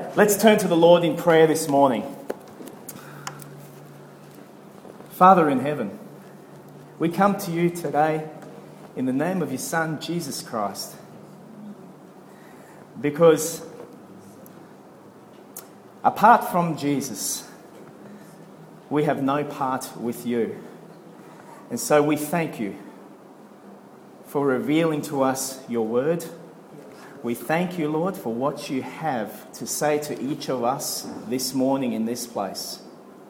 Let's turn to the Lord in prayer this morning. Father in heaven, we come to you today in the name of your Son, Jesus Christ, because apart from Jesus, we have no part with you. And so we thank you for revealing to us your word. We thank you, Lord, for what you have to say to each of us this morning in this place.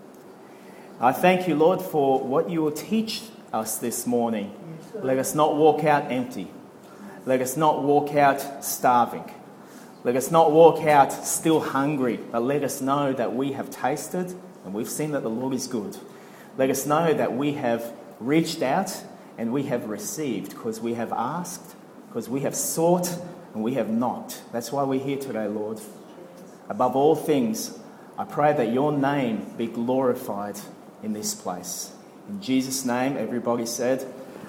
I thank you, Lord, for what you will teach us this morning. Let us not walk out empty. Let us not walk out starving. Let us not walk out still hungry, but let us know that we have tasted and we've seen that the Lord is good. Let us know that we have reached out and we have received because we have asked, because we have sought, and we have knocked. That's why we're here today, Lord. Above all things, I pray that your name be glorified in this place. In Jesus' name, everybody said,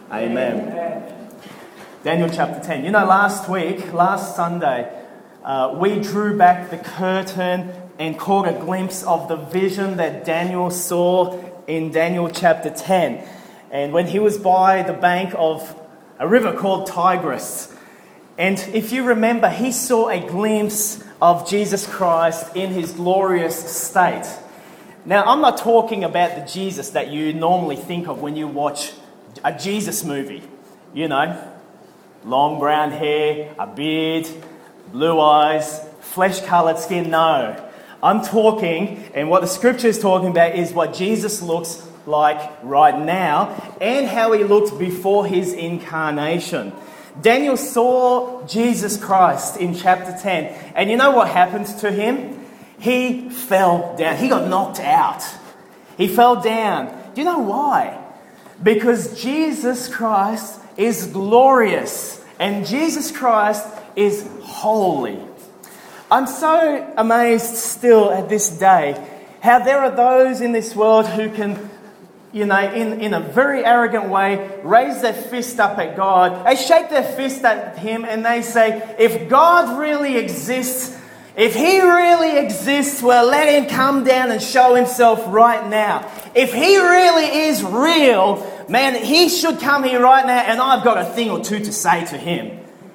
Amen. Daniel chapter 10. You know, last Sunday, we drew back the curtain and caught a glimpse of the vision that Daniel saw in Daniel chapter 10. And when he was by the bank of a river called Tigris, and if you remember, he saw a glimpse of Jesus Christ in his glorious state. Now, I'm not talking about the Jesus that you normally think of when you watch a Jesus movie. You know, long brown hair, a beard, blue eyes, flesh-coloured skin. No, I'm talking, and what the scripture is talking about is what Jesus looks like right now and how he looked before his incarnation. Daniel saw Jesus Christ in chapter 10. And you know what happened to him? He fell down. He got knocked out. He fell down. Do you know why? Because Jesus Christ is glorious. And Jesus Christ is holy. I'm so amazed still at this day how there are those in this world who can, you know, in a very arrogant way, raise their fist up at God. They shake their fist at him and they say, if God really exists, if he really exists, well, let him come down and show himself right now. If he really is real, man, he should come here right now and I've got a thing or two to say to him.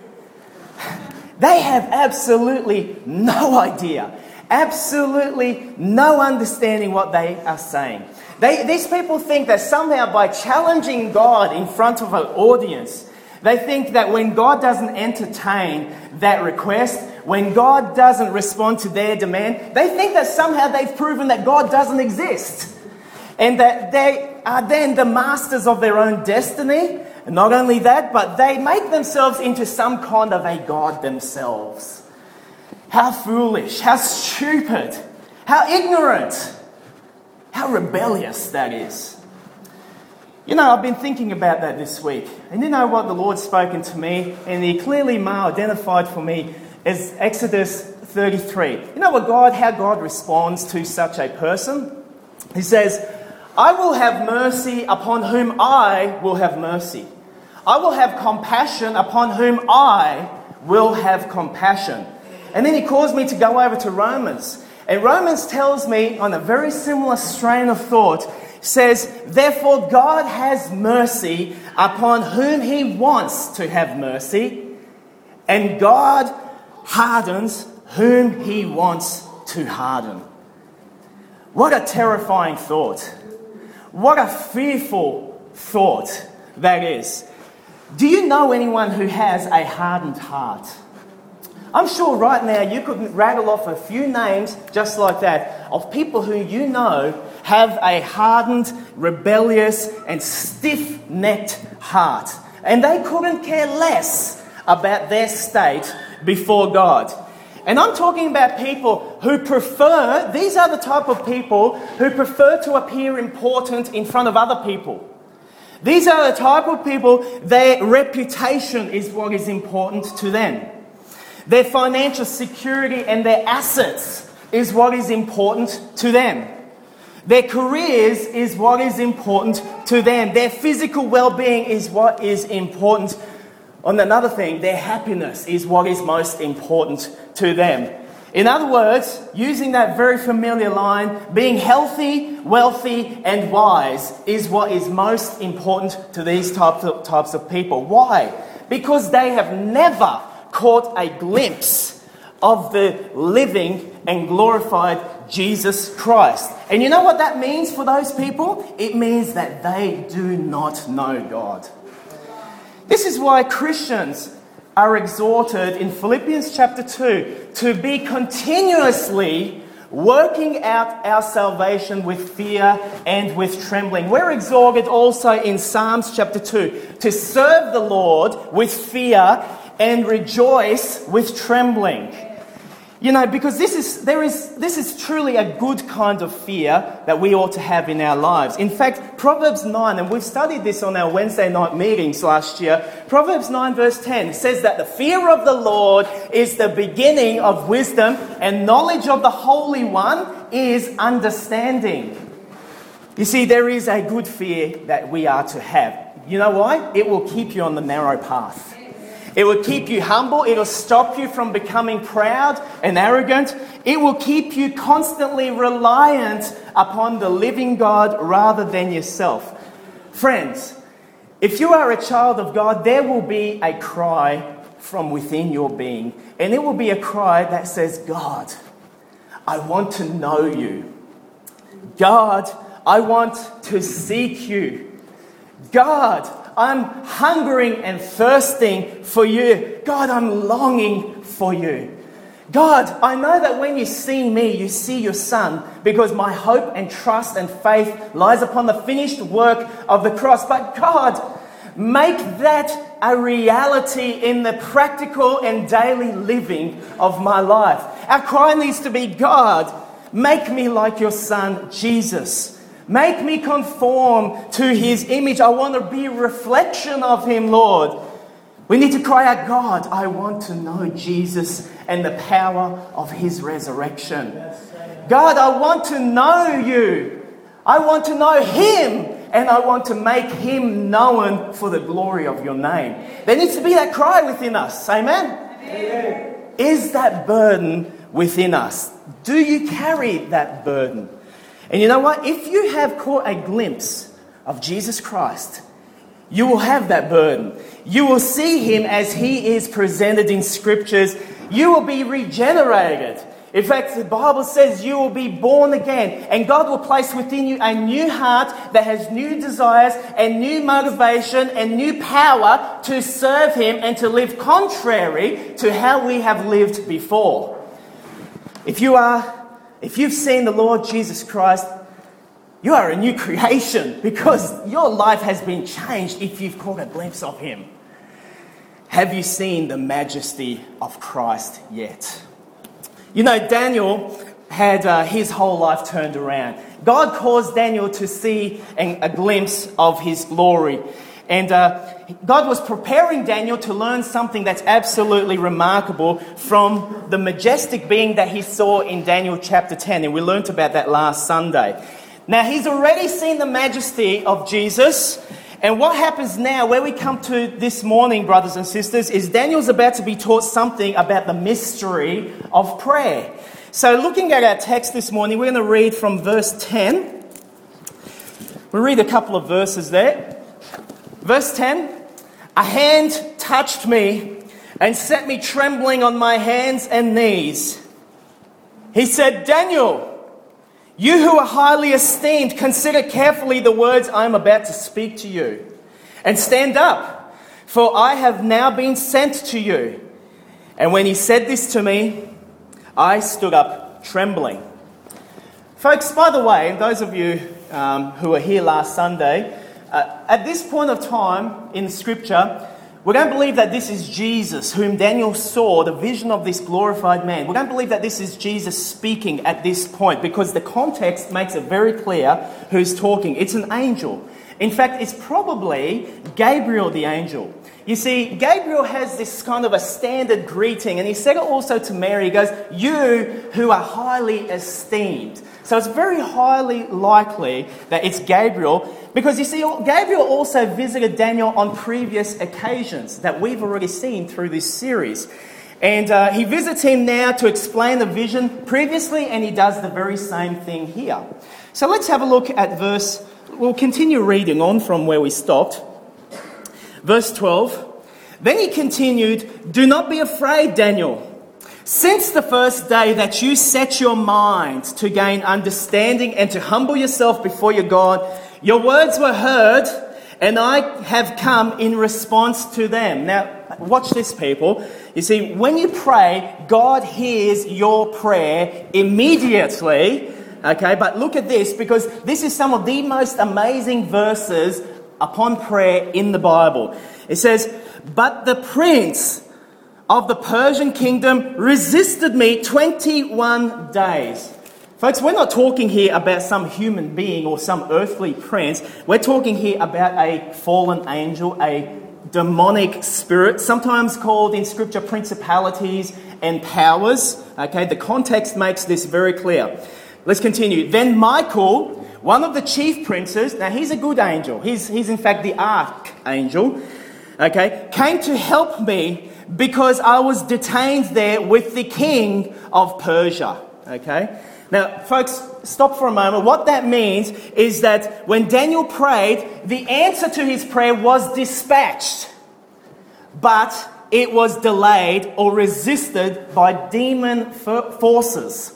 They have absolutely no idea, absolutely no understanding what they are saying. These people think that somehow by challenging God in front of an audience, they think that when God doesn't entertain that request, when God doesn't respond to their demand, they think that somehow they've proven that God doesn't exist. And that they are then the masters of their own destiny. And not only that, but they make themselves into some kind of a God themselves. How foolish, how stupid, how ignorant. How rebellious that is. You know, I've been thinking about that this week. And you know what the Lord's spoken to me, and he clearly identified for me as Exodus 33. You know how God responds to such a person? He says, I will have mercy upon whom I will have mercy. I will have compassion upon whom I will have compassion. And then he calls me to go over to Romans. And Romans tells me, on a very similar strain of thought, says, therefore God has mercy upon whom he wants to have mercy, and God hardens whom he wants to harden. What a terrifying thought. What a fearful thought that is. Do you know anyone who has a hardened heart? I'm sure right now you could rattle off a few names just like that of people who you know have a hardened, rebellious and stiff-necked heart. And they couldn't care less about their state before God. And I'm talking about people who prefer, these are the type of people who prefer to appear important in front of other people. These are the type of people, their reputation is what is important to them. Their financial security and their assets is what is important to them. Their careers is what is important to them. Their physical well-being is what is important On another thing, their happiness is what is most important to them. In other words, using that very familiar line, being healthy, wealthy, and wise is what is most important to these types of people. Why? Because they have never caught a glimpse of the living and glorified Jesus Christ. And you know what that means for those people? It means that they do not know God. This is why Christians are exhorted in Philippians chapter 2 to be continuously working out our salvation with fear and with trembling. We're exhorted also in Psalms chapter 2 to serve the Lord with fear and rejoice with trembling. You know, because this is truly a good kind of fear that we ought to have in our lives. In fact, Proverbs 9, and we've studied this on our Wednesday night meetings last year, Proverbs 9 verse 10 says that the fear of the Lord is the beginning of wisdom, and knowledge of the Holy One is understanding. You see, there is a good fear that we are to have. You know why? It will keep you on the narrow path. It will keep you humble. It will stop you from becoming proud and arrogant. It will keep you constantly reliant upon the living God rather than yourself. Friends, if you are a child of God, there will be a cry from within your being. And it will be a cry that says, God, I want to know you. God, I want to seek you. God, I'm hungering and thirsting for you. God, I'm longing for you. God, I know that when you see me, you see your Son, because my hope and trust and faith lies upon the finished work of the cross. But God, make that a reality in the practical and daily living of my life. Our cry needs to be, God, make me like your Son, Jesus. Make me conform to his image. I want to be a reflection of him, Lord. We need to cry out, God, I want to know Jesus and the power of his resurrection. God, I want to know you. I want to know him, and I want to make him known for the glory of your name. There needs to be that cry within us. Amen? Amen. Is that burden within us? Do you carry that burden? And you know what? If you have caught a glimpse of Jesus Christ, you will have that burden. You will see him as he is presented in scriptures. You will be regenerated. In fact, the Bible says you will be born again. And God will place within you a new heart that has new desires and new motivation and new power to serve him and to live contrary to how we have lived before. If you've seen the Lord Jesus Christ, you are a new creation because your life has been changed if you've caught a glimpse of him. Have you seen the majesty of Christ yet? You know, Daniel had his whole life turned around. God caused Daniel to see a glimpse of his glory. And God was preparing Daniel to learn something that's absolutely remarkable from the majestic being that he saw in Daniel chapter 10. And we learnt about that last Sunday. Now, he's already seen the majesty of Jesus. And what happens now, where we come to this morning, brothers and sisters, is Daniel's about to be taught something about the mystery of prayer. So looking at our text this morning, we're going to read from verse 10. We'll read a couple of verses there. Verse 10, a hand touched me and set me trembling on my hands and knees. He said, Daniel, you who are highly esteemed, consider carefully the words I am about to speak to you. And stand up, for I have now been sent to you. And when he said this to me, I stood up trembling. Folks, by the way, those of you who were here last Sunday, at this point of time in Scripture, we don't believe that this is Jesus whom Daniel saw, the vision of this glorified man. We don't believe that this is Jesus speaking at this point because the context makes it very clear who's talking. It's an angel. In fact, it's probably Gabriel the angel. You see, Gabriel has this kind of a standard greeting, and he said it also to Mary. He goes, you who are highly esteemed. So it's very highly likely that it's Gabriel, because you see, Gabriel also visited Daniel on previous occasions that we've already seen through this series. And he visits him now to explain the vision previously, and he does the very same thing here. So let's have a look at we'll continue reading on from where we stopped. Verse 12. Then he continued, "Do not be afraid, Daniel. Since the first day that you set your mind to gain understanding and to humble yourself before your God, your words were heard, and I have come in response to them." Now, watch this, people. You see, when you pray, God hears your prayer immediately. Okay, but look at this, because this is some of the most amazing verses upon prayer in the Bible. It says, "But the prince of the Persian kingdom resisted me 21 days. Folks, we're not talking here about some human being or some earthly prince. We're talking here about a fallen angel, a demonic spirit, sometimes called in Scripture principalities and powers. Okay, the context makes this very clear. Let's continue. "Then Michael, one of the chief princes," now he's a good angel, he's in fact the archangel, okay, "came to help me because I was detained there with the king of Persia." Okay? Now, folks, stop for a moment. What that means is that when Daniel prayed, the answer to his prayer was dispatched, but it was delayed or resisted by demon forces.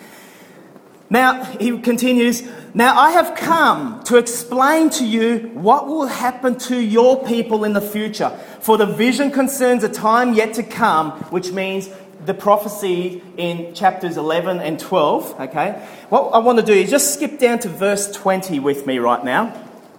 Now, he continues, "Now I have come to explain to you what will happen to your people in the future. For the vision concerns a time yet to come," which means the prophecy in chapters 11 and 12. Okay? What I want to do is just skip down to verse 20 with me right now.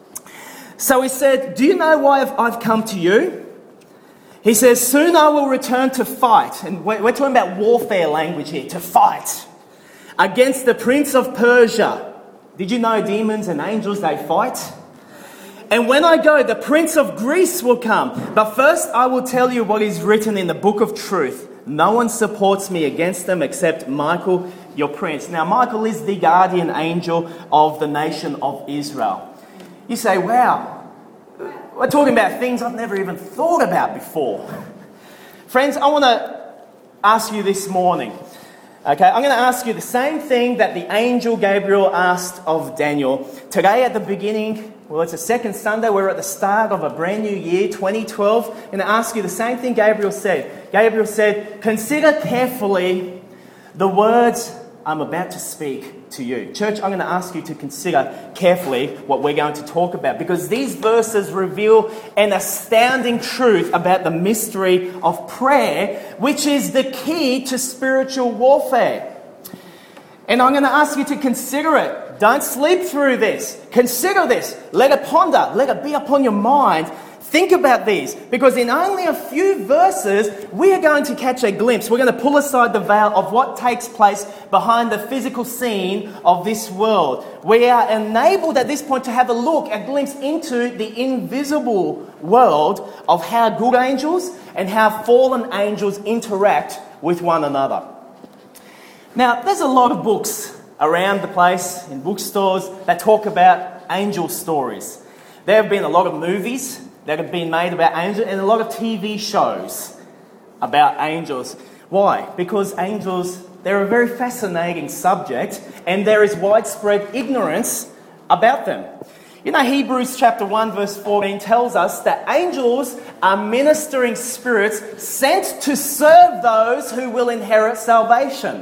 So he said, "Do you know why I've come to you?" He says, "Soon I will return to fight." And we're talking about warfare language here, to fight. "Against the prince of Persia." Did you know demons and angels, they fight? "And when I go, the prince of Greece will come. But first I will tell you what is written in the book of truth. No one supports me against them except Michael, your prince." Now, Michael is the guardian angel of the nation of Israel. You say, wow, we're talking about things I've never even thought about before. Friends, I want to ask you this morning. Okay, I'm going to ask you the same thing that the angel Gabriel asked of Daniel. Today at the beginning, well, it's the second Sunday, we're at the start of a brand new year, 2012. I'm going to ask you the same thing Gabriel said. Gabriel said, "Consider carefully the words I'm about to speak to you." Church, I'm going to ask you to consider carefully what we're going to talk about, because these verses reveal an astounding truth about the mystery of prayer, which is the key to spiritual warfare. And I'm going to ask you to consider it. Don't sleep through this. Consider this. Let it ponder. Let it be upon your mind. Think about these, because in only a few verses, we are going to catch a glimpse. We're going to pull aside the veil of what takes place behind the physical scene of this world. We are enabled at this point to have a glimpse into the invisible world of how good angels and how fallen angels interact with one another. Now, there's a lot of books around the place in bookstores that talk about angel stories. There have been a lot of movies that have been made about angels and a lot of TV shows about angels. Why? Because angels, they're a very fascinating subject, and there is widespread ignorance about them. You know, Hebrews chapter 1 verse 14 tells us that angels are ministering spirits sent to serve those who will inherit salvation.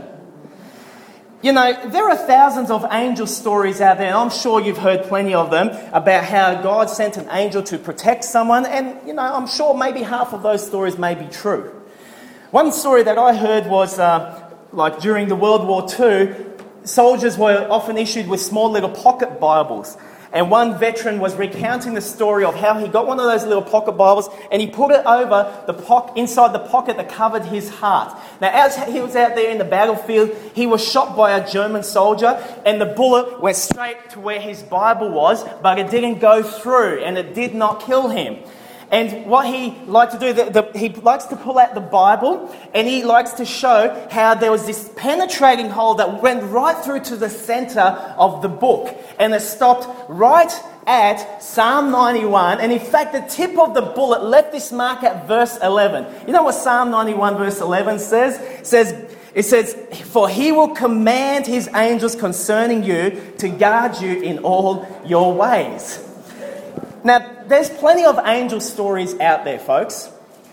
You know, there are thousands of angel stories out there, and I'm sure you've heard plenty of them, about how God sent an angel to protect someone, and, you know, I'm sure maybe half of those stories may be true. One story that I heard was, like during the World War II, soldiers were often issued with small little pocket Bibles. And one veteran was recounting the story of how he got one of those little pocket Bibles and he put it over inside the pocket that covered his heart. Now, as he was out there in the battlefield, he was shot by a German soldier, and the bullet went straight to where his Bible was, but it didn't go through, and it did not kill him. And what he liked to do, he likes to pull out the Bible, and he likes to show how there was this penetrating hole that went right through to the center of the book, and it stopped right at Psalm 91, and in fact the tip of the bullet left this mark at verse 11. You know what Psalm 91 verse 11 says? It says, "For he will command his angels concerning you to guard you in all your ways." Now, there's plenty of angel stories out there, folks.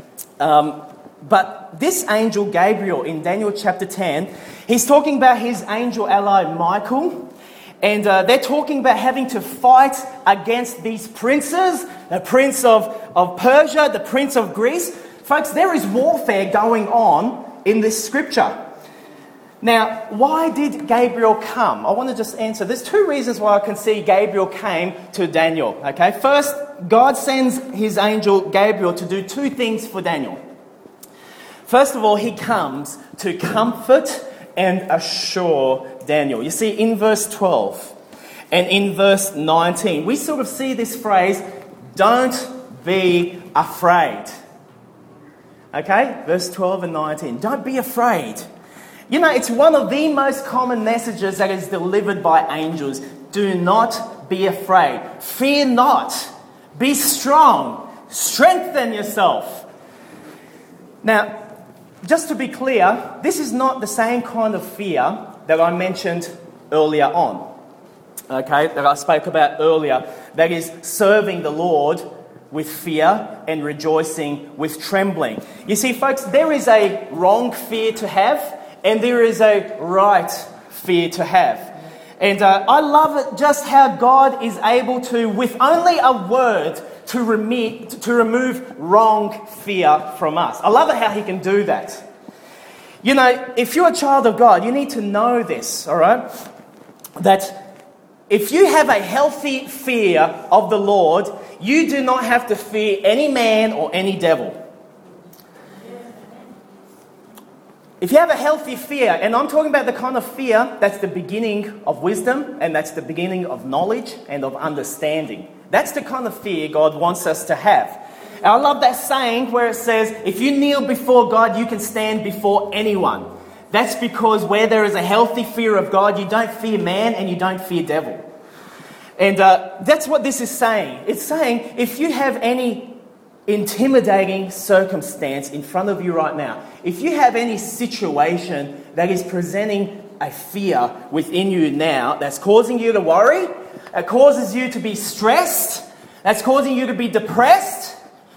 But this angel, Gabriel, in Daniel chapter 10, he's talking about his angel ally, Michael. And they're talking about having to fight against these princes, the prince of Persia, the prince of Greece. Folks, there is warfare going on in this scripture. Now, why did Gabriel come? I want to just answer. There's two reasons why I can see Gabriel came to Daniel. Okay, first, God sends his angel Gabriel to do two things for Daniel. First of all, he comes to comfort and assure Daniel. You see, in verse 12 and in verse 19, we sort of see this phrase, "Don't be afraid." Okay, verse 12 and 19. Don't be afraid. You know, it's one of the most common messages that is delivered by angels. Do not be afraid. Fear not. Be strong. Strengthen yourself. Now, just to be clear, this is not the same kind of fear that I mentioned earlier on. Okay, that I spoke about earlier. That is serving the Lord with fear and rejoicing with trembling. You see, folks, there is a wrong fear to have, and there is a right fear to have. And I love it just how God is able to, with only a word, to remove wrong fear from us. I love it how he can do that. You know, if you're a child of God, you need to know this, all right? That if you have a healthy fear of the Lord, you do not have to fear any man or any devil. If you have a healthy fear, and I'm talking about the kind of fear that's the beginning of wisdom, and that's the beginning of knowledge and of understanding. That's the kind of fear God wants us to have. And I love that saying where it says, if you kneel before God, you can stand before anyone. That's because where there is a healthy fear of God, you don't fear man and you don't fear devil. And that's what this is saying. It's saying if you have any intimidating circumstance in front of you right now, if you have any situation that is presenting a fear within you now that's causing you to worry, that causes you to be stressed, that's causing you to be depressed,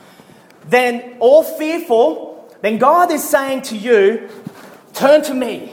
then all fearful, then God is saying to you, turn to me,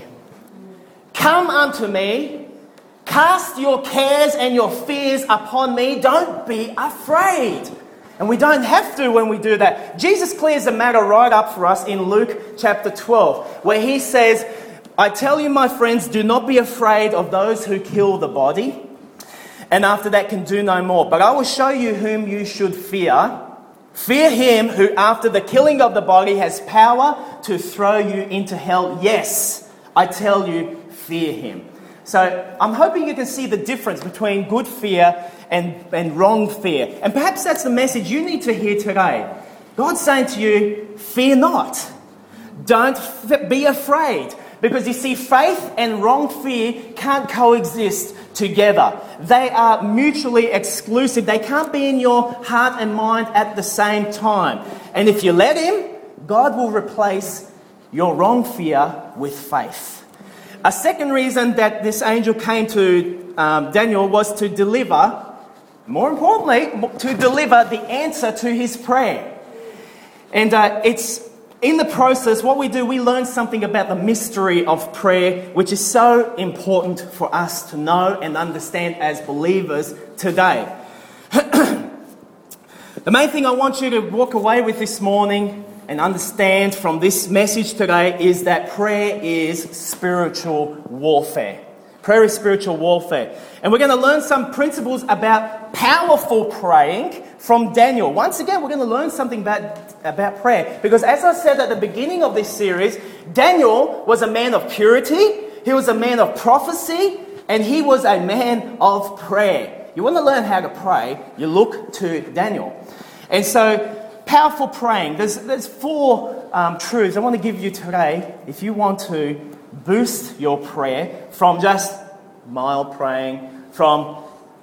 come unto me, cast your cares and your fears upon me, don't be afraid. And we don't have to when we do that. Jesus clears the matter right up for us in Luke chapter 12, where he says, I tell you, my friends, do not be afraid of those who kill the body, and after that can do no more. But I will show you whom you should fear. Fear him who after the killing of the body has power to throw you into hell. Yes, I tell you, fear him. So I'm hoping you can see the difference between good fear and wrong fear. And perhaps that's the message you need to hear today. God's saying to you, fear not. Don't be afraid. Because you see, faith and wrong fear can't coexist together. They are mutually exclusive. They can't be in your heart and mind at the same time. And if you let him, God will replace your wrong fear with faith. A second reason that this angel came to Daniel was to deliver, more importantly, to deliver the answer to his prayer. And it's in the process, what we do, we learn something about the mystery of prayer, which is so important for us to know and understand as believers today. The main thing I want you to walk away with this morning and understand from this message today is that prayer is spiritual warfare. Prayer is spiritual warfare. And we're going to learn some principles about powerful praying from Daniel. Once again, we're going to learn something about prayer. Because as I said at the beginning of this series, Daniel was a man of purity, he was a man of prophecy, and he was a man of prayer. You want to learn how to pray, you look to Daniel. And so, powerful praying. There's four truths I want to give you today if you want to boost your prayer from just mild praying, from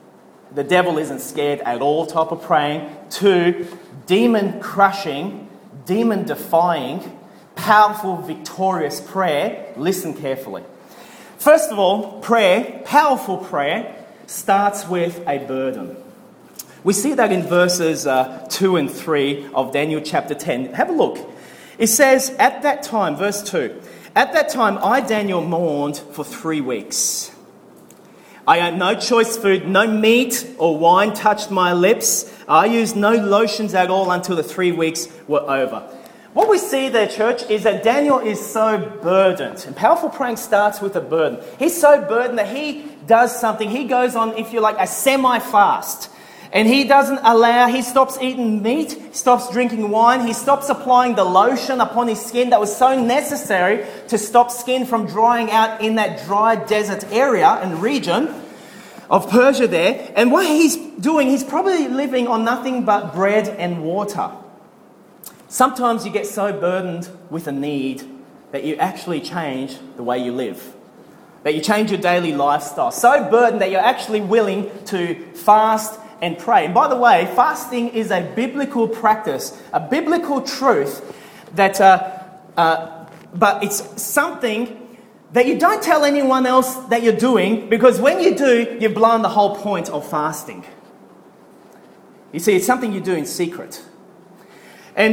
the devil isn't scared at all type of praying, to demon-crushing, demon-defying, powerful, victorious prayer. Listen carefully. First of all, prayer, powerful prayer, starts with a burden. We see that in verses 2 and 3 of Daniel chapter 10. Have a look. It says, at that time, verse 2, at that time I, Daniel, mourned for 3 weeks. I had no choice food, no meat or wine touched my lips. I used no lotions at all until the 3 weeks were over. What we see there, church, is that Daniel is so burdened. And powerful praying starts with a burden. He's so burdened that he does something. He goes on, if you like, a semi-fast. And he stops eating meat, he stops drinking wine, he stops applying the lotion upon his skin that was so necessary to stop skin from drying out in that dry desert area and region of Persia there. And what he's doing, he's probably living on nothing but bread and water. Sometimes you get so burdened with a need that you actually change the way you live. That you change your daily lifestyle. So burdened that you're actually willing to fast and pray. And by the way, fasting is a biblical practice, a biblical truth that, but it's something that you don't tell anyone else that you're doing, because when you do, you've blown the whole point of fasting. You see, it's something you do in secret. And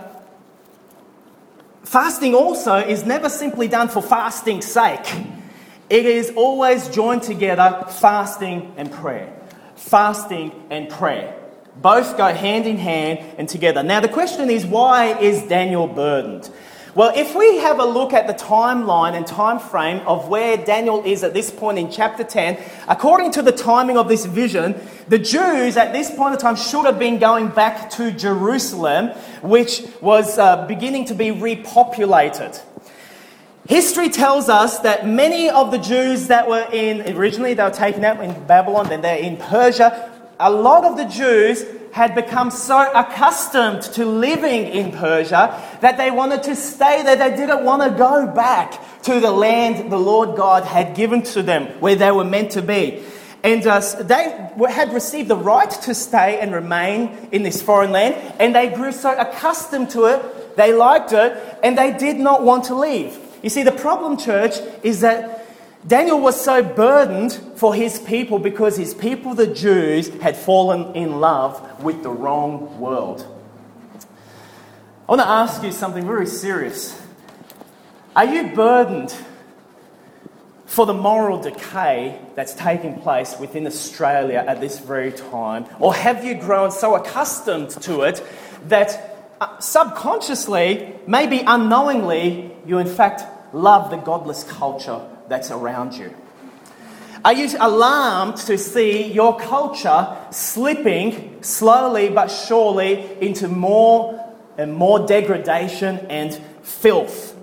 fasting also is never simply done for fasting's sake. It is always joined together, fasting and prayer. Fasting and prayer. Both go hand in hand and together. Now the question is, why is Daniel burdened? Well, if we have a look at the timeline and time frame of where Daniel is at this point in chapter 10, according to the timing of this vision, the Jews at this point in time should have been going back to Jerusalem, which was beginning to be repopulated. History tells us that many of the Jews that were originally they were taken out in Babylon, then they're in Persia. A lot of the Jews had become so accustomed to living in Persia that they wanted to stay there. They didn't want to go back to the land the Lord God had given to them, where they were meant to be. And they had received the right to stay and remain in this foreign land, and they grew so accustomed to it, they liked it, and they did not want to leave. You see, the problem, church, is that Daniel was so burdened for his people because his people, the Jews, had fallen in love with the wrong world. I want to ask you something very serious. Are you burdened for the moral decay that's taking place within Australia at this very time? Or have you grown so accustomed to it that subconsciously, maybe unknowingly, you in fact love the godless culture that's around you? Are you alarmed to see your culture slipping slowly but surely into more and more degradation and filth?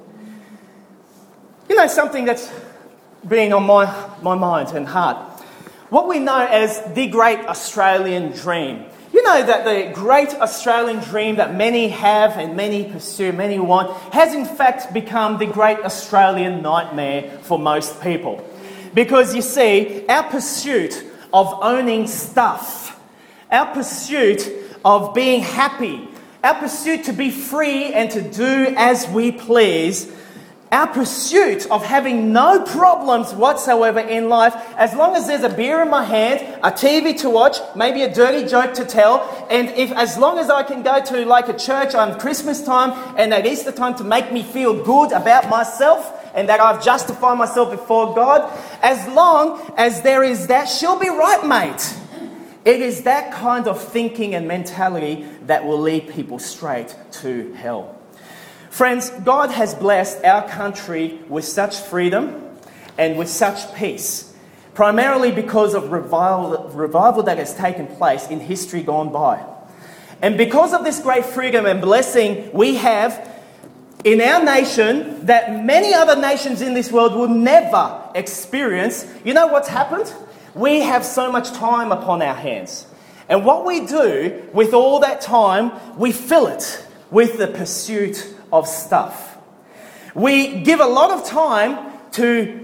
You know, something that's being on my mind and heart. What we know as the Great Australian Dream. You know that the Great Australian Dream that many have and many pursue, many want, has in fact become the Great Australian Nightmare for most people. Because you see, our pursuit of owning stuff, our pursuit of being happy, our pursuit to be free and to do as we please, our pursuit of having no problems whatsoever in life, as long as there's a beer in my hand, a TV to watch, maybe a dirty joke to tell, and as long as I can go to like a church on Christmas time and at Easter time to make me feel good about myself and that I've justified myself before God, as long as there is that, she'll be right, mate. It is that kind of thinking and mentality that will lead people straight to hell. Friends, God has blessed our country with such freedom and with such peace, primarily because of revival that has taken place in history gone by. And because of this great freedom and blessing we have in our nation that many other nations in this world will never experience, you know what's happened? We have so much time upon our hands. And what we do with all that time, we fill it with the pursuit of stuff. We give a lot of time to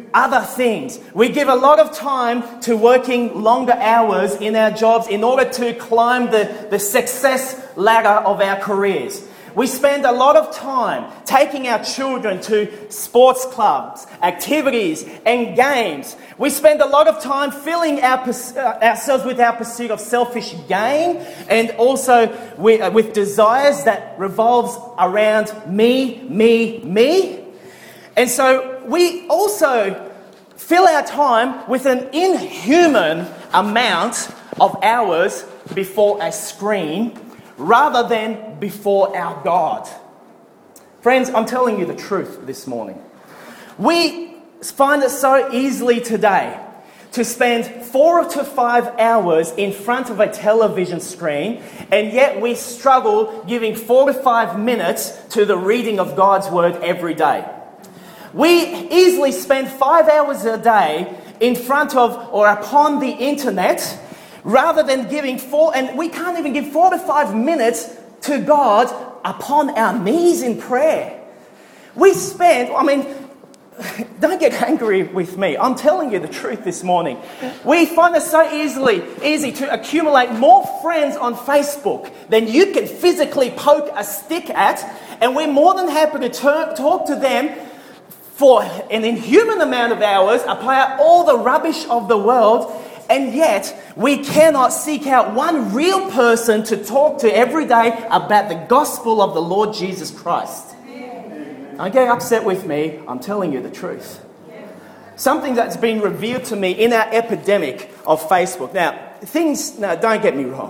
other things. We give a lot of time to working longer hours in our jobs in order to climb the success ladder of our careers. We spend a lot of time taking our children to sports clubs, activities, and games. We spend a lot of time filling ourselves with our pursuit of selfish gain and also with desires that revolves around me. And so we also fill our time with an inhuman amount of hours before a screen rather than before our God. Friends, I'm telling you the truth this morning. We find it so easily today to spend 4 to 5 hours in front of a television screen, and yet we struggle giving 4 to 5 minutes to the reading of God's Word every day. We easily spend 5 hours a day in front of or upon the internet rather than giving and we can't even give 4 to 5 minutes to God upon our knees in prayer. Don't get angry with me. I'm telling you the truth this morning. We find it so easy to accumulate more friends on Facebook than you can physically poke a stick at, and we're more than happy to talk to them for an inhuman amount of hours, apply out all the rubbish of the world, and yet we cannot seek out one real person to talk to every day about the gospel of the Lord Jesus Christ. Don't get upset with me. I'm telling you the truth. Something that's been revealed to me in our epidemic of Facebook. Now, don't get me wrong.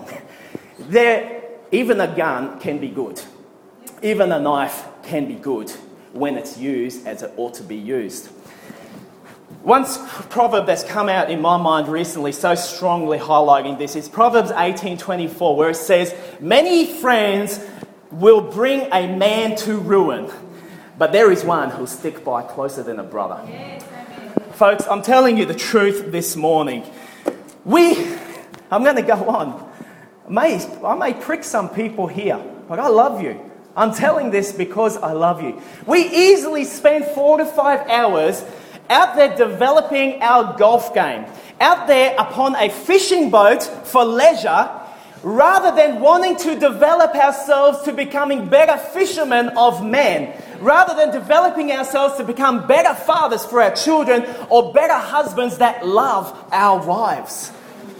Even a gun can be good. Even a knife can be good when it's used as it ought to be used. One proverb that's come out in my mind recently, so strongly highlighting this, is Proverbs 18:24, where it says, "Many friends will bring a man to ruin, but there is one who'll stick by closer than a brother." Yes, folks, I'm telling you the truth this morning. I'm going to go on. I may prick some people here, but I love you. I'm telling this because I love you. We easily spend 4 to 5 hours out there developing our golf game, out there upon a fishing boat for leisure, rather than wanting to develop ourselves to becoming better fishermen of men, rather than developing ourselves to become better fathers for our children or better husbands that love our wives.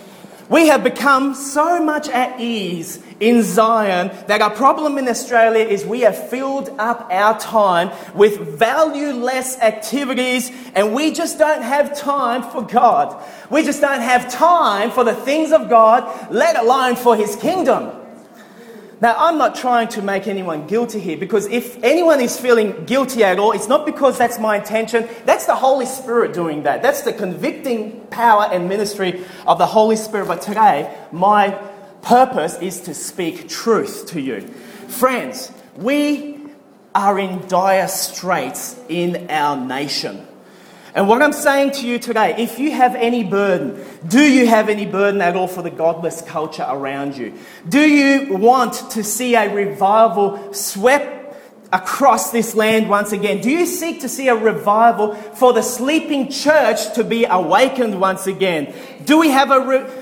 We have become so much at ease in Zion that our problem in Australia is we have filled up our time with valueless activities, and we just don't have time for God. We just don't have time for the things of God, let alone for His kingdom. Now, I'm not trying to make anyone guilty here, because if anyone is feeling guilty at all, it's not because that's my intention. That's the Holy Spirit doing that. That's the convicting power and ministry of the Holy Spirit. But today, my purpose is to speak truth to you. Friends, we are in dire straits in our nation. And what I'm saying to you today, if you have any burden, do you have any burden at all for the godless culture around you? Do you want to see a revival swept across this land once again? Do you seek to see a revival for the sleeping church to be awakened once again? Do we have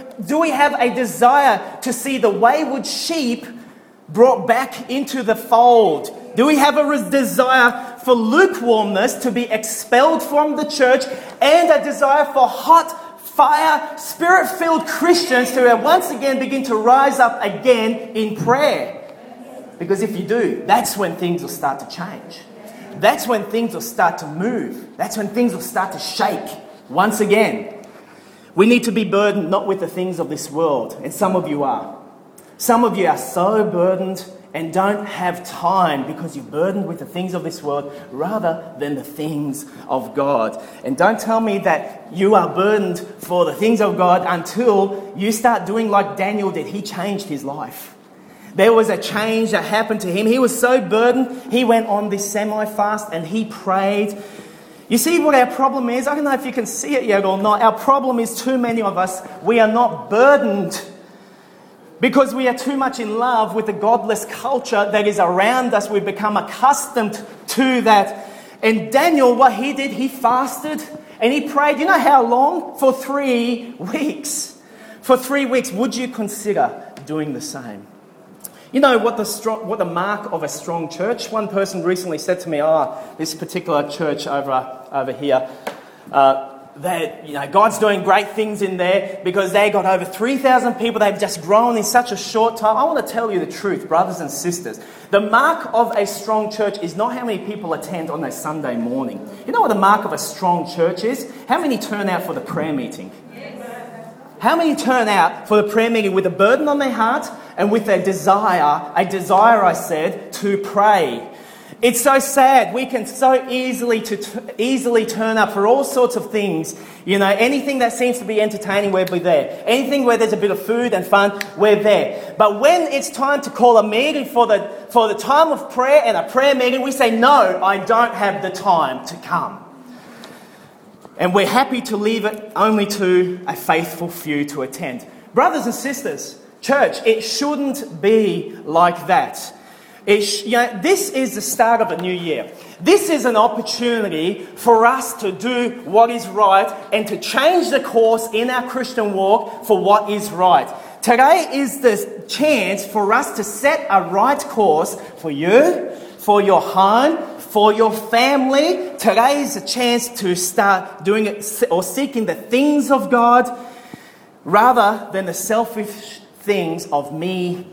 a desire to see the wayward sheep brought back into the fold? Do we have a desire for lukewarmness to be expelled from the church, and a desire for hot fire, spirit-filled Christians to once again begin to rise up again in prayer? Because if you do, that's when things will start to change. That's when things will start to move. That's when things will start to shake once again. We need to be burdened not with the things of this world, and some of you are. Some of you are so burdened and don't have time because you're burdened with the things of this world rather than the things of God. And don't tell me that you are burdened for the things of God until you start doing like Daniel did. He changed his life. There was a change that happened to him. He was so burdened, he went on this semi-fast and he prayed. You see what our problem is? I don't know if you can see it yet or not. Our problem is too many of us, we are not burdened because we are too much in love with the godless culture that is around us. We've become accustomed to that. And Daniel, what he did, he fasted And he prayed, you know how long? For 3 weeks. For 3 weeks, would you consider doing the same? You know what the mark of a strong church? One person recently said to me, this particular church over here, God's doing great things in there because they got over 3,000 people. They've just grown in such a short time. I want to tell you the truth, brothers and sisters. The mark of a strong church is not how many people attend on a Sunday morning. You know what the mark of a strong church is? How many turn out for the prayer meeting? How many turn out for the prayer meeting with a burden on their heart and with a desire to pray? It's so sad. We can so easily turn up for all sorts of things. You know, anything that seems to be entertaining, we'll be there. Anything where there's a bit of food and fun, we're there. But when it's time to call a meeting for the time of prayer and a prayer meeting, we say, no, I don't have the time to come. And we're happy to leave it only to a faithful few to attend. Brothers and sisters, church, it shouldn't be like that. This is the start of a new year. This is an opportunity for us to do what is right and to change the course in our Christian walk for what is right. Today is the chance for us to set a right course for you, for your home, for your family. Today is a chance to start doing it or seeking the things of God rather than the selfish things of me.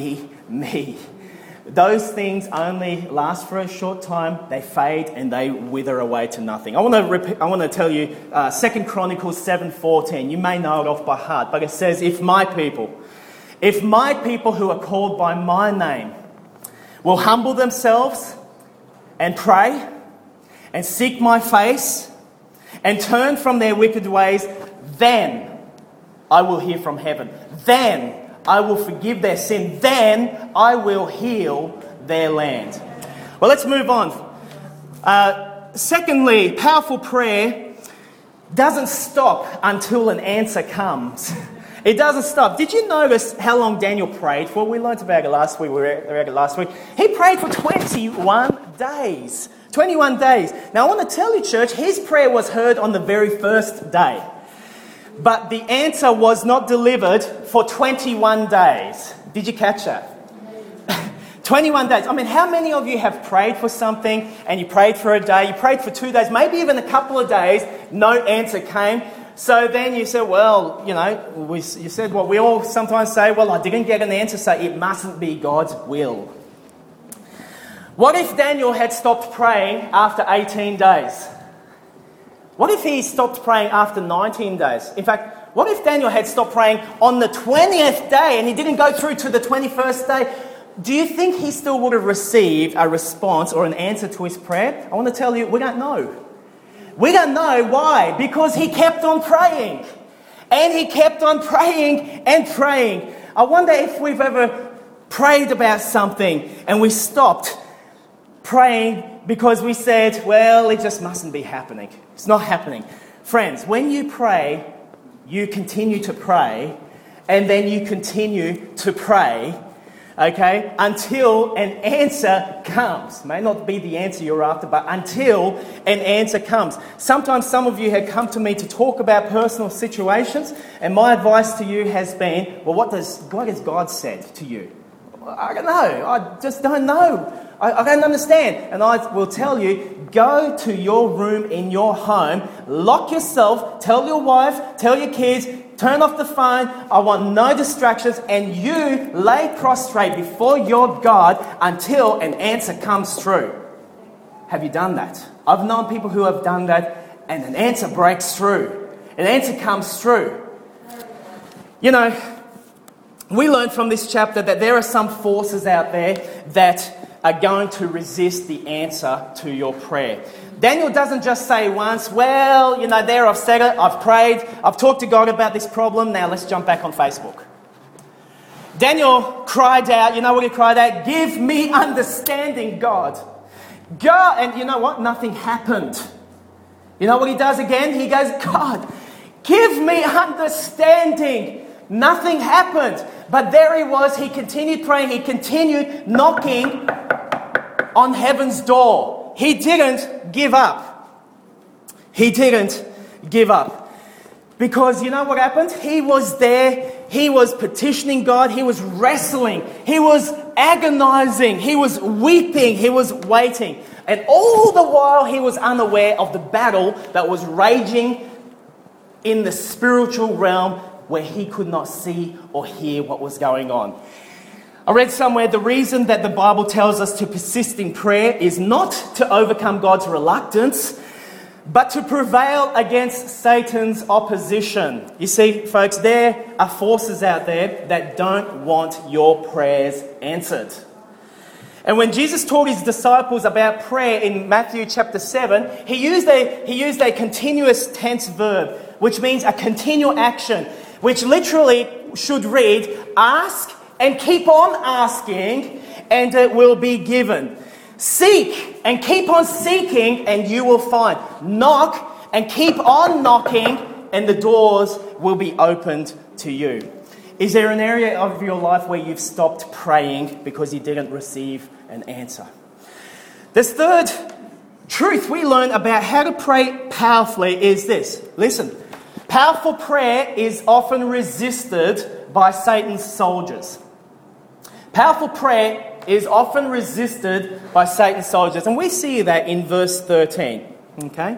Those things only last for a short time. They fade and they wither away to nothing. I want to tell you 2 Chronicles 7:14. You may know it off by heart, but it says, if my people who are called by my name will humble themselves and pray and seek my face and turn from their wicked ways, then I will hear from heaven. Then I will forgive their sin. Then I will heal their land. Well, let's move on. Secondly, powerful prayer doesn't stop until an answer comes. It doesn't stop. Did you notice how long Daniel prayed for? We learned about it last week. He prayed for 21 days. 21 days. Now, I want to tell you, church, his prayer was heard on the very first day. But the answer was not delivered for 21 days. Did you catch that? 21 days. I mean, how many of you have prayed for something and you prayed for a day, you prayed for 2 days, maybe even a couple of days, no answer came. So then you said, well, you said what we all sometimes say, well, I didn't get an answer, so it mustn't be God's will. What if Daniel had stopped praying after 18 days? What if he stopped praying after 19 days? In fact, what if Daniel had stopped praying on the 20th day and he didn't go through to the 21st day? Do you think he still would have received a response or an answer to his prayer? I want to tell you, we don't know. We don't know. Why? Because he kept on praying. And he kept on praying and praying. I wonder if we've ever prayed about something and we stopped praying because we said, well, it just mustn't be happening. It's not happening. Friends, when you pray, you continue to pray, and then you continue to pray, okay, until an answer comes. May not be the answer you're after, but until an answer comes. Sometimes some of you have come to me to talk about personal situations, and my advice to you has been, well, what has God said to you? I don't know. I just don't know. I don't understand. And I will tell you, go to your room in your home, lock yourself, tell your wife, tell your kids, turn off the phone, I want no distractions, and you lay prostrate before your God until an answer comes through. Have you done that? I've known people who have done that, and an answer breaks through. An answer comes through. You know, we learned from this chapter that there are some forces out there that are going to resist the answer to your prayer. Daniel doesn't just say once, well, there I've said it, I've prayed, I've talked to God about this problem, now let's jump back on Facebook. Daniel cried out, you know what he cried out? Give me understanding, God. God, and you know what? Nothing happened. You know what he does again? He goes, God, give me understanding. Nothing happened. But there he was, he continued praying, he continued knocking on heaven's door. He didn't give up. He didn't give up. Because you know what happened? He was there, he was petitioning God, he was wrestling, he was agonizing, he was weeping, he was waiting. And all the while he was unaware of the battle that was raging in the spiritual realm where he could not see or hear what was going on. I read somewhere the reason that the Bible tells us to persist in prayer is not to overcome God's reluctance, but to prevail against Satan's opposition. You see, folks, there are forces out there that don't want your prayers answered. And when Jesus taught his disciples about prayer in Matthew chapter 7, he used a continuous tense verb, which means a continual action, which literally should read, ask and keep on asking, and it will be given. Seek and keep on seeking, and you will find. Knock and keep on knocking, and the doors will be opened to you. Is there an area of your life where you've stopped praying because you didn't receive an answer? This third truth we learn about how to pray powerfully is this. Listen, powerful prayer is often resisted by Satan's soldiers. Powerful prayer is often resisted by Satan's soldiers. And we see that in verse 13. Okay?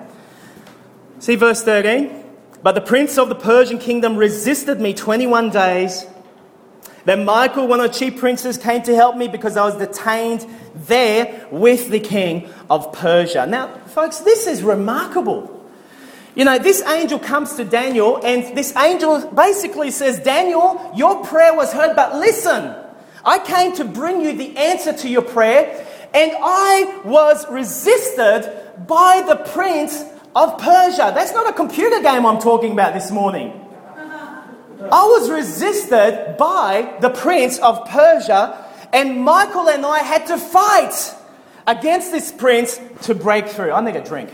See verse 13? But the prince of the Persian kingdom resisted me 21 days. Then Michael, one of the chief princes, came to help me because I was detained there with the king of Persia. Now, folks, this is remarkable. You know, this angel comes to Daniel, and this angel basically says, Daniel, your prayer was heard, but listen, I came to bring you the answer to your prayer, and I was resisted by the prince of Persia. That's not a computer game I'm talking about this morning. I was resisted by the prince of Persia, and Michael and I had to fight against this prince to break through. I need a drink.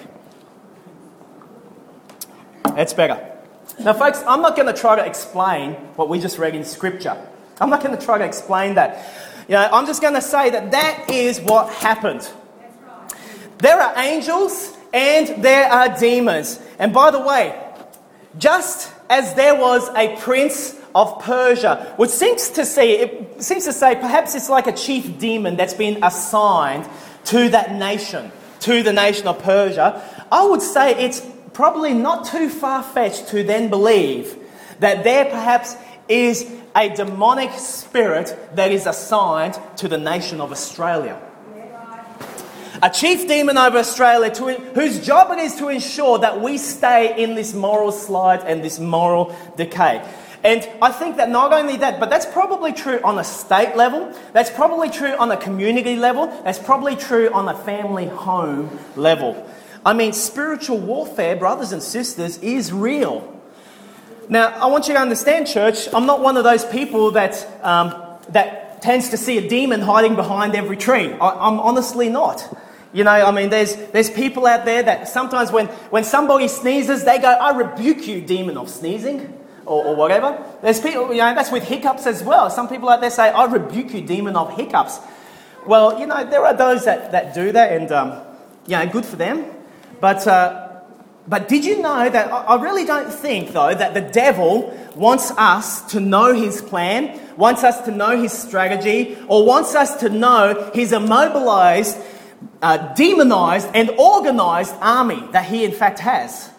That's better. Now, folks, I'm not going to try to explain what we just read in Scripture. I'm not going to try to explain that. You know, I'm just going to say that that is what happened. There are angels and there are demons. And by the way, just as there was a prince of Persia, which seems to say perhaps it's like a chief demon that's been assigned to that nation, to the nation of Persia, I would say it's probably not too far-fetched to then believe that there perhaps is a demonic spirit that is assigned to the nation of Australia. A chief demon over Australia whose job it is to ensure that we stay in this moral slide and this moral decay. And I think that not only that, but that's probably true on a state level, that's probably true on a community level, that's probably true on a family home level. I mean, spiritual warfare, brothers and sisters, is real. Now, I want you to understand, church, I'm not one of those people that tends to see a demon hiding behind every tree. I'm honestly not. You know, I mean, there's people out there that sometimes when somebody sneezes, they go, I rebuke you, demon of sneezing, or whatever. There's people, you know, that's with hiccups as well. Some people out there say, I rebuke you, demon of hiccups. Well, you know, there are those that do that, and, you know, good for them. But did you know that I really don't think, though, that the devil wants us to know his plan, wants us to know his strategy, or wants us to know his immobilized, demonized, and organized army that he in fact has.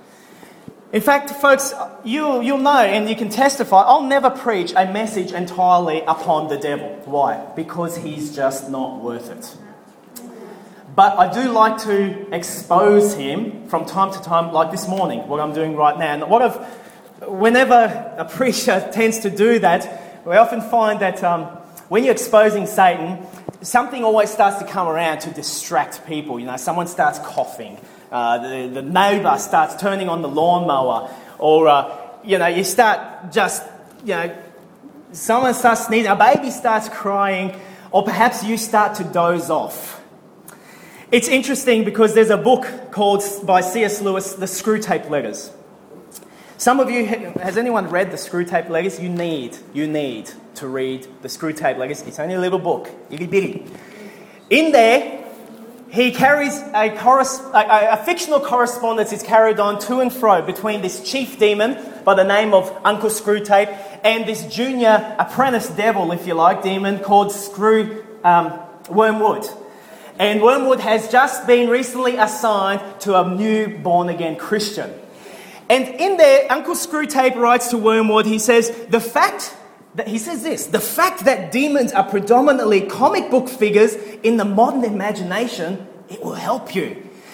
In fact, folks, you'll know and you can testify, I'll never preach a message entirely upon the devil. Why? Because he's just not worth it. But I do like to expose him from time to time, like this morning, what I'm doing right now. And whenever a preacher tends to do that, we often find that when you're exposing Satan, something always starts to come around to distract people. You know, someone starts coughing, the neighbour starts turning on the lawnmower, or you know, you start just, you know, someone starts sneezing, a baby starts crying, or perhaps you start to doze off. It's interesting because there's a book called by C.S. Lewis, The Screwtape Letters. Some of you, has anyone read The Screwtape Letters? You need to read The Screwtape Letters. It's only a little book, itty bitty. In there, he carries a fictional correspondence is carried on to and fro between this chief demon by the name of Uncle Screwtape and this junior apprentice devil, if you like, demon called Wormwood. And Wormwood has just been recently assigned to a new born-again Christian. And in there, Uncle Screwtape writes to Wormwood, he says, the fact that demons are predominantly comic book figures in the modern imagination, it will help you.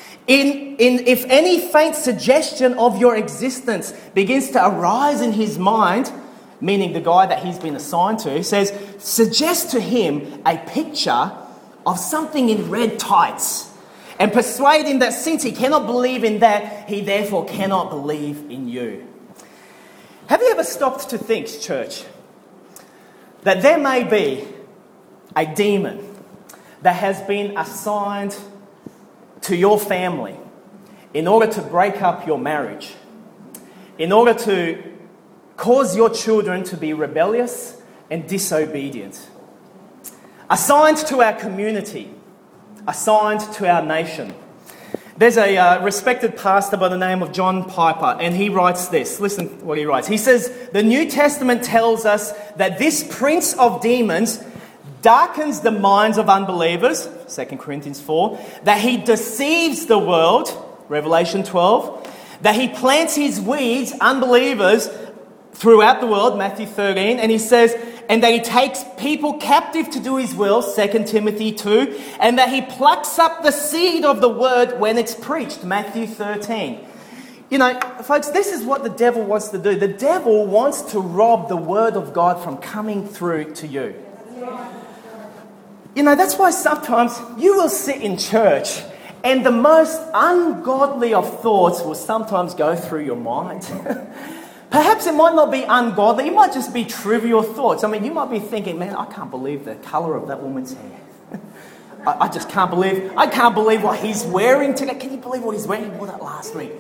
If any faint suggestion of your existence begins to arise in his mind, meaning the guy that he's been assigned to, he says, suggest to him a picture of something in red tights and persuade him that since he cannot believe in that, he therefore cannot believe in you. Have you ever stopped to think, church, that there may be a demon that has been assigned to your family in order to break up your marriage, in order to cause your children to be rebellious and disobedient, assigned to our community, assigned to our nation? There's a respected pastor by the name of John Piper, and he writes this. Listen what he writes. He says, the New Testament tells us that this prince of demons darkens the minds of unbelievers, 2 Corinthians 4, that he deceives the world, Revelation 12, that he plants his weeds, unbelievers, throughout the world, Matthew 13, and he says, and that he takes people captive to do his will, 2 Timothy 2, and that he plucks up the seed of the word when it's preached, Matthew 13. You know, folks, this is what the devil wants to do. The devil wants to rob the word of God from coming through to you. You know, that's why sometimes you will sit in church and the most ungodly of thoughts will sometimes go through your mind. Perhaps it might not be ungodly, it might just be trivial thoughts. I mean, you might be thinking, man, I can't believe the colour of that woman's hair. I just can't believe what he's wearing today. Can you believe what he's wearing? He wore that last week.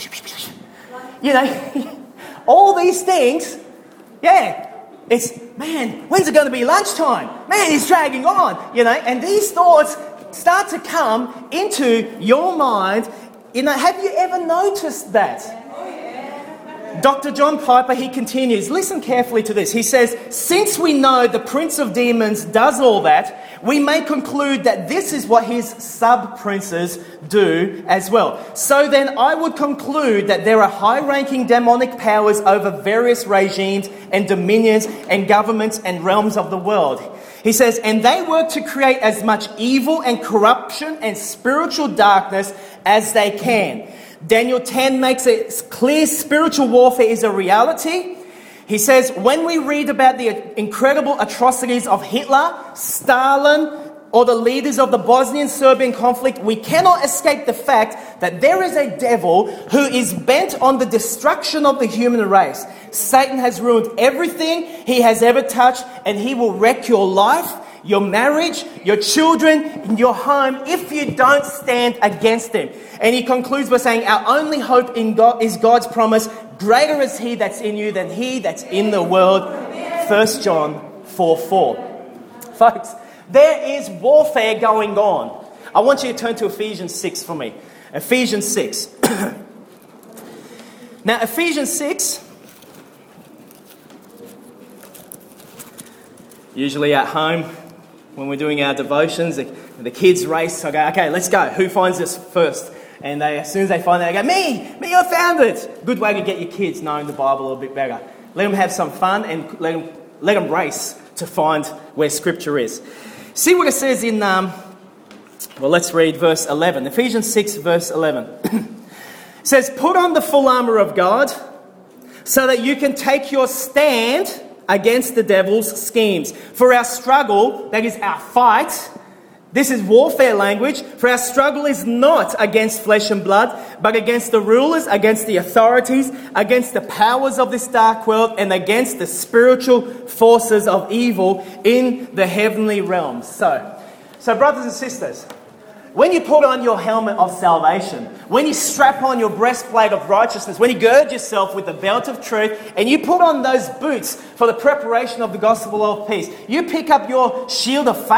You know, all these things, yeah. It's, man, when's it going to be lunchtime? Man, he's dragging on, you know. And these thoughts start to come into your mind. You know, have you ever noticed that? Dr. John Piper, he continues, listen carefully to this. He says, since we know the prince of demons does all that, we may conclude that this is what his sub-princes do as well. So then I would conclude that there are high-ranking demonic powers over various regimes and dominions and governments and realms of the world. He says, and they work to create as much evil and corruption and spiritual darkness as they can. Daniel 10 makes it clear spiritual warfare is a reality. He says, when we read about the incredible atrocities of Hitler, Stalin, or the leaders of the Bosnian-Serbian conflict, we cannot escape the fact that there is a devil who is bent on the destruction of the human race. Satan has ruined everything he has ever touched, and he will wreck your life, your marriage, your children, and your home if you don't stand against him. And he concludes by saying, our only hope in God is God's promise, greater is he that's in you than he that's in the world. 1 John 4:4. Folks, there is warfare going on. I want you to turn to Ephesians 6 for me. Ephesians 6. Now, Ephesians 6, usually at home, when we're doing our devotions, the kids race. I go, okay, let's go. Who finds this first? And as soon as they find it, they go, me, I found it. Good way to get your kids knowing the Bible a little bit better. Let them have some fun and let them race to find where Scripture is. See what it says in, let's read verse 11. Ephesians 6, verse 11. It says, put on the full armour of God so that you can take your stand against the devil's schemes. For our struggle, that is our fight, this is warfare language, for our struggle is not against flesh and blood, but against the rulers, against the authorities, against the powers of this dark world, and against the spiritual forces of evil in the heavenly realms. So brothers and sisters, when you put on your helmet of salvation, when you strap on your breastplate of righteousness, when you gird yourself with the belt of truth, and you put on those boots for the preparation of the gospel of peace, you pick up your shield of faith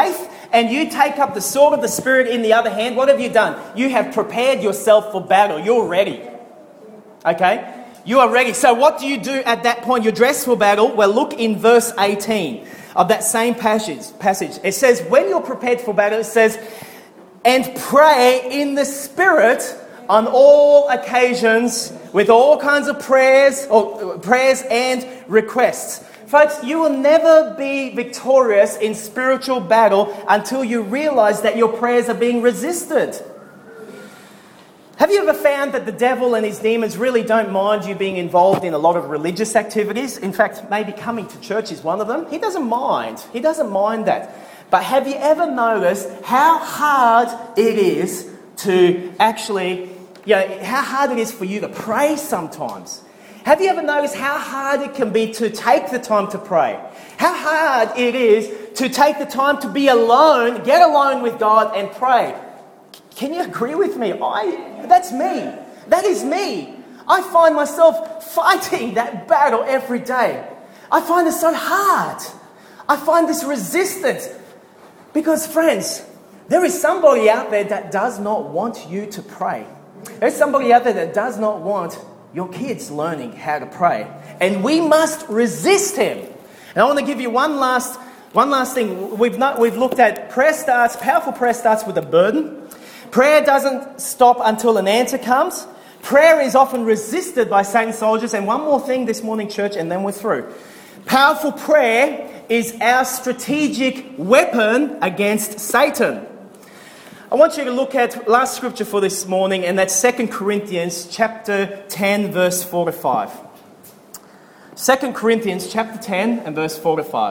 and you take up the sword of the Spirit in the other hand, what have you done? You have prepared yourself for battle. You're ready. Okay? You are ready. So what do you do at that point? You're dressed for battle. Well, look in verse 18 of that same passage. It says, when you're prepared for battle, it says, and pray in the Spirit on all occasions with all kinds of prayers and requests. Folks, you will never be victorious in spiritual battle until you realize that your prayers are being resisted. Have you ever found that the devil and his demons really don't mind you being involved in a lot of religious activities? In fact, maybe coming to church is one of them. He doesn't mind. He doesn't mind that. But have you ever noticed how hard it is to actually, how hard it is for you to pray sometimes? Have you ever noticed how hard it can be to take the time to pray? How hard it is to take the time to be alone, get alone with God and pray? Can you agree with me? That's me. That is me. I find myself fighting that battle every day. I find it so hard. I find this resistance. Because, friends, there is somebody out there that does not want you to pray. There's somebody out there that does not want your kids learning how to pray. And we must resist him. And I want to give you one last thing. We've looked at powerful prayer starts with a burden. Prayer doesn't stop until an answer comes. Prayer is often resisted by Satan's soldiers. And one more thing this morning, church, and then we're through. Powerful prayer is our strategic weapon against Satan. I want you to look at last scripture for this morning, and that's 2 Corinthians chapter 10, verse 4 to 5. 2 Corinthians chapter 10 and verse 4 to 5.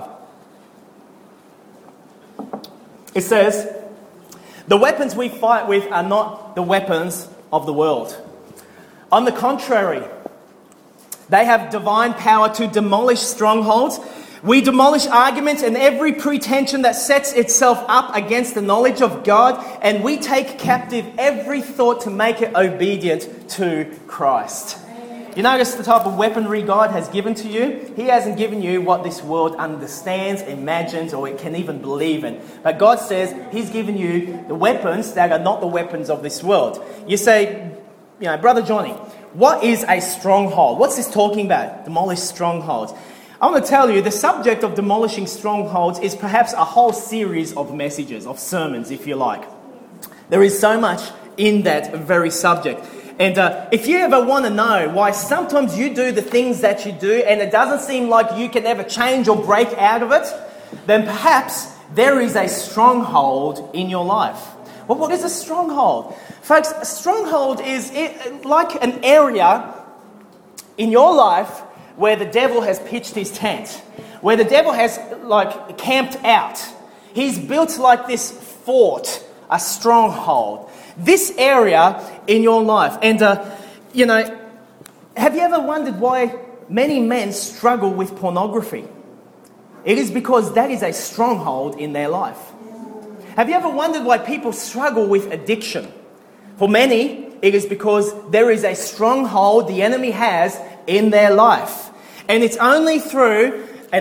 It says, the weapons we fight with are not the weapons of the world. On the contrary, they have divine power to demolish strongholds. We demolish arguments and every pretension that sets itself up against the knowledge of God, and we take captive every thought to make it obedient to Christ. You notice the type of weaponry God has given to you? He hasn't given you what this world understands, imagines, or it can even believe in. But God says He's given you the weapons that are not the weapons of this world. You say, Brother Johnny, what is a stronghold? What's this talking about? Demolish strongholds. I want to tell you, the subject of demolishing strongholds is perhaps a whole series of messages, of sermons, if you like. There is so much in that very subject. And if you ever want to know why sometimes you do the things that you do and it doesn't seem like you can ever change or break out of it, then perhaps there is a stronghold in your life. Well, what is a stronghold? Folks, a stronghold is like an area in your life where the devil has pitched his tent, where the devil has camped out. He's built like this fort, a stronghold. This area in your life. And, have you ever wondered why many men struggle with pornography? It is because that is a stronghold in their life. Have you ever wondered why people struggle with addiction? For many, it is because there is a stronghold the enemy has in their life. And it's only through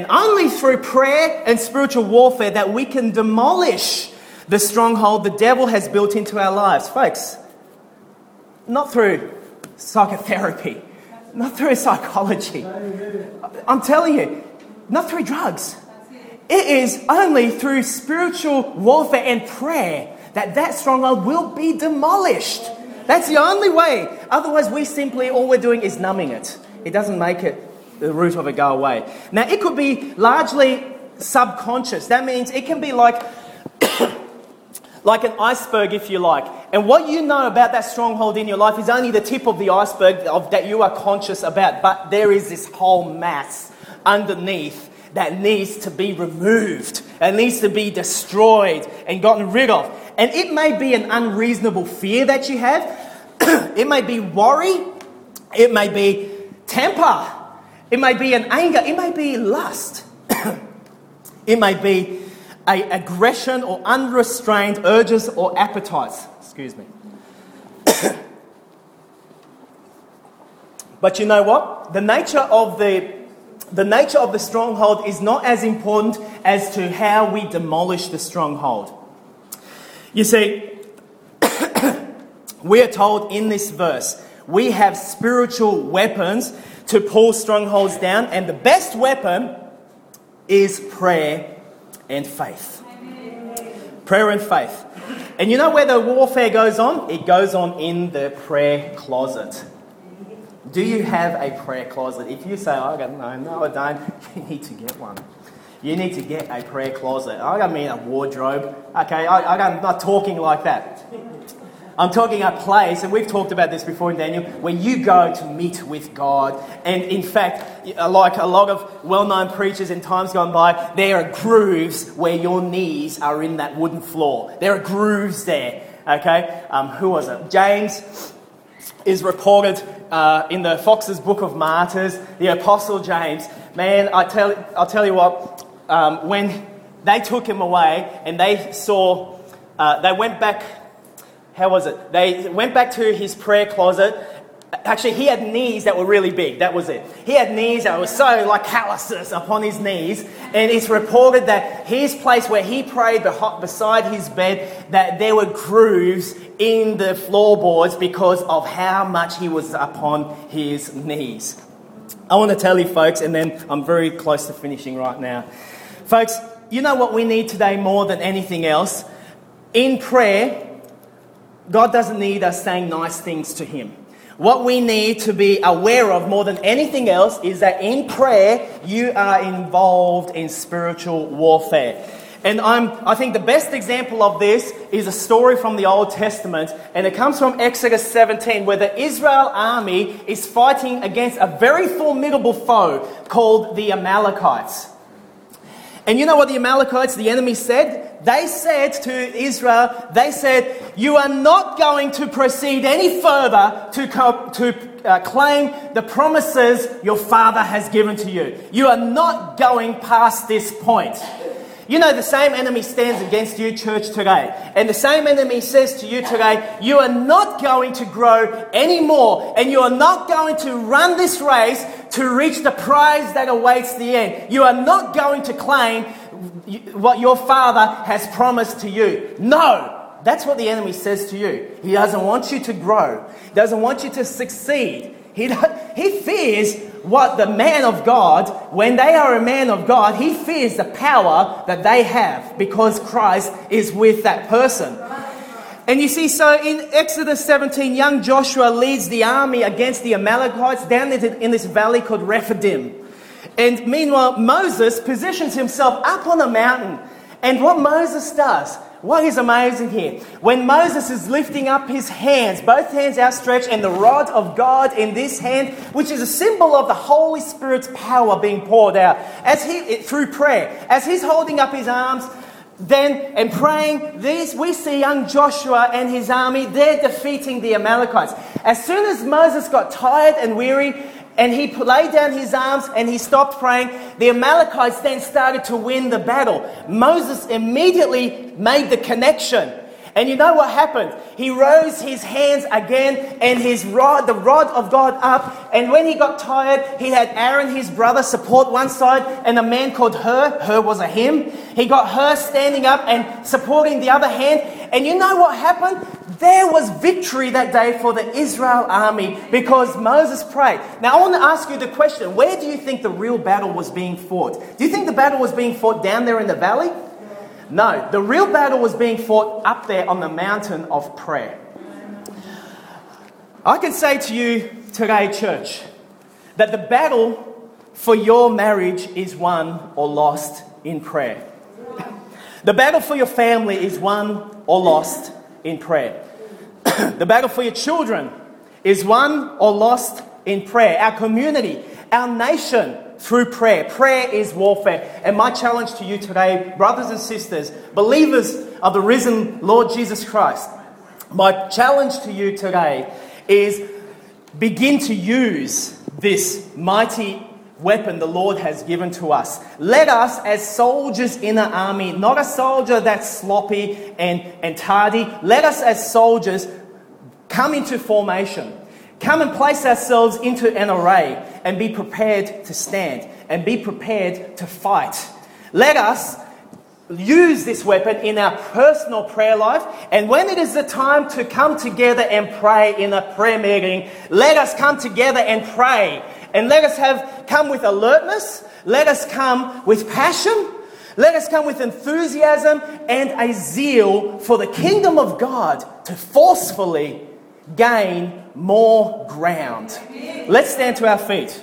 prayer and spiritual warfare that we can demolish the stronghold the devil has built into our lives. Folks, not through psychotherapy, not through psychology. I'm telling you, not through drugs. It is only through spiritual warfare and prayer that stronghold will be demolished. That's the only way. Otherwise, all we're doing is numbing it. It doesn't make the root of it go away. Now, it could be largely subconscious. That means it can be like an iceberg, if you like. And what you know about that stronghold in your life is only the tip of the iceberg that you are conscious about. But there is this whole mass underneath that needs to be removed and needs to be destroyed and gotten rid of. And it may be an unreasonable fear that you have. It may be worry. It may be temper. It may be an anger. It may be lust. It may be an aggression or unrestrained urges or appetites. Excuse me. But you know what? The nature of the stronghold is not as important as to how we demolish the stronghold. You see, we are told in this verse, we have spiritual weapons to pull strongholds down, and the best weapon is prayer and faith. Prayer and faith. And you know where the warfare goes on? It goes on in the prayer closet. Do you have a prayer closet? If you say, no, I don't, you need to get one. You need to get a prayer closet. I don't mean a wardrobe. Okay, I'm not talking like that. I'm talking a place, and we've talked about this before in Daniel, where you go to meet with God. And in fact, like a lot of well-known preachers in times gone by, there are grooves where your knees are in that wooden floor. There are grooves there. Okay, who was it? James is reported in the Fox's Book of Martyrs, the Apostle James. Man, I'll tell you what, when they took him away and they saw, they went back. How was it? They went back to his prayer closet. Actually, he had knees that were really big. That was it. He had knees that were so like calluses upon his knees. And it's reported that his place where he prayed beside his bed, that there were grooves in the floorboards because of how much he was upon his knees. I want to tell you, folks, and then I'm very close to finishing right now. Folks, you know what we need today more than anything else? In prayer, God doesn't need us saying nice things to Him. What we need to be aware of more than anything else is that in prayer, you are involved in spiritual warfare. And I think the best example of this is a story from the Old Testament, and it comes from Exodus 17, where the Israel army is fighting against a very formidable foe called the Amalekites. And you know what the Amalekites, the enemy, said? They said to Israel, you are not going to proceed any further to claim the promises your father has given to you. You are not going past this point. You know, the same enemy stands against you, church, today. And the same enemy says to you today, you are not going to grow anymore, and you are not going to run this race to reach the prize that awaits the end. You are not going to claim what your father has promised to you. No, that's what the enemy says to you. He doesn't want you to grow. He doesn't want you to succeed. He fears what the man of God, when they are a man of God, he fears the power that they have because Christ is with that person. And you see, so in Exodus 17, young Joshua leads the army against the Amalekites down in this valley called Rephidim. And meanwhile, Moses positions himself up on a mountain. And what Moses does, what is amazing here, when Moses is lifting up his hands, both hands outstretched, and the rod of God in this hand, which is a symbol of the Holy Spirit's power being poured out, through prayer, as he's holding up his arms, and praying, we see young Joshua and his army, they're defeating the Amalekites. As soon as Moses got tired and weary, and he laid down his arms and he stopped praying, the Amalekites then started to win the battle. Moses immediately made the connection. And you know what happened? He rose his hands again and the rod of God up. And when he got tired, he had Aaron, his brother, support one side, and a man called Hur was a him. He got Hur standing up and supporting the other hand. And you know what happened? There was victory that day for the Israel army because Moses prayed. Now I want to ask you the question, where do you think the real battle was being fought? Do you think the battle was being fought down there in the valley? No, the real battle was being fought up there on the mountain of prayer. I can say to you today, church, that the battle for your marriage is won or lost in prayer. The battle for your family is won or lost in prayer. The battle for your children is won or lost in prayer. Our community, our nation, through prayer. Prayer is warfare. And my challenge to you today, brothers and sisters, believers of the risen Lord Jesus Christ, my challenge to you today is begin to use this mighty weapon the Lord has given to us. Let us, as soldiers in an army, not a soldier that's sloppy and tardy, let us as soldiers come into formation. Come and place ourselves into an array and be prepared to stand and be prepared to fight. Let us use this weapon in our personal prayer life. And when it is the time to come together and pray in a prayer meeting, let us come together and pray. And let us come with alertness. Let us come with passion. Let us come with enthusiasm and a zeal for the kingdom of God to forcefully gain more ground. Let's stand to our feet.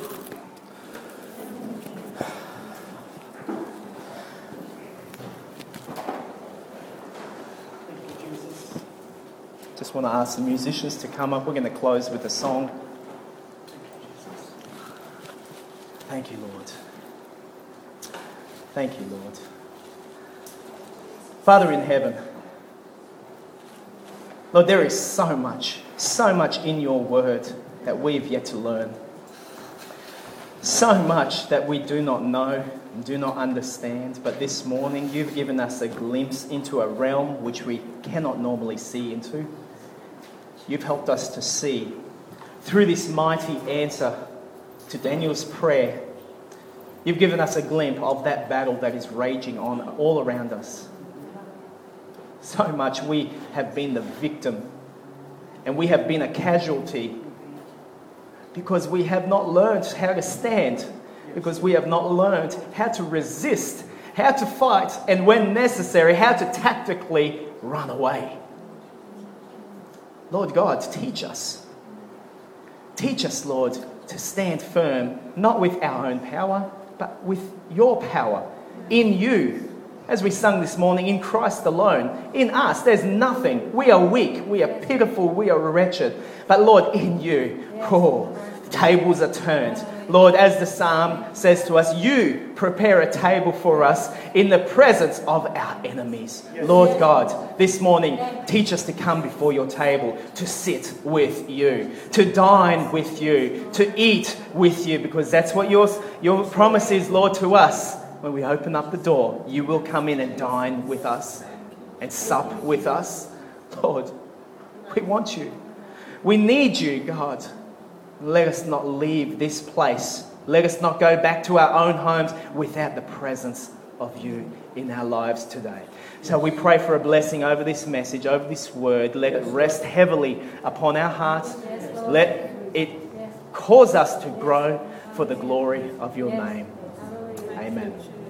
Just want to ask the musicians to come up. We're going to close with a song. Thank you, Lord. Thank you, Lord. Father in heaven, Lord, there is so much in your word that we've yet to learn. So much that we do not know and do not understand. But this morning, you've given us a glimpse into a realm which we cannot normally see into. You've helped us to see through this mighty answer to Daniel's prayer. You've given us a glimpse of that battle that is raging on all around us. So much we have been the victim and we have been a casualty because we have not learned how to stand, because we have not learned how to resist, how to fight, and when necessary, how to tactically run away. Lord God, teach us. Teach us, Lord, to stand firm, not with our own power, but with your power in you. As we sung this morning, in Christ alone, in us, there's nothing. We are weak, we are pitiful, we are wretched. But Lord, in you, tables are turned. Lord, as the psalm says to us, you prepare a table for us in the presence of our enemies. Lord God, this morning, teach us to come before your table, to sit with you, to dine with you, to eat with you, because that's what your promise is, Lord, to us. When we open up the door, you will come in and dine with us and sup with us. Lord, we want you. We need you, God. Let us not leave this place. Let us not go back to our own homes without the presence of you in our lives today. So we pray for a blessing over this message, over this word. Let it rest heavily upon our hearts. Let it cause us to grow for the glory of your name. Amen.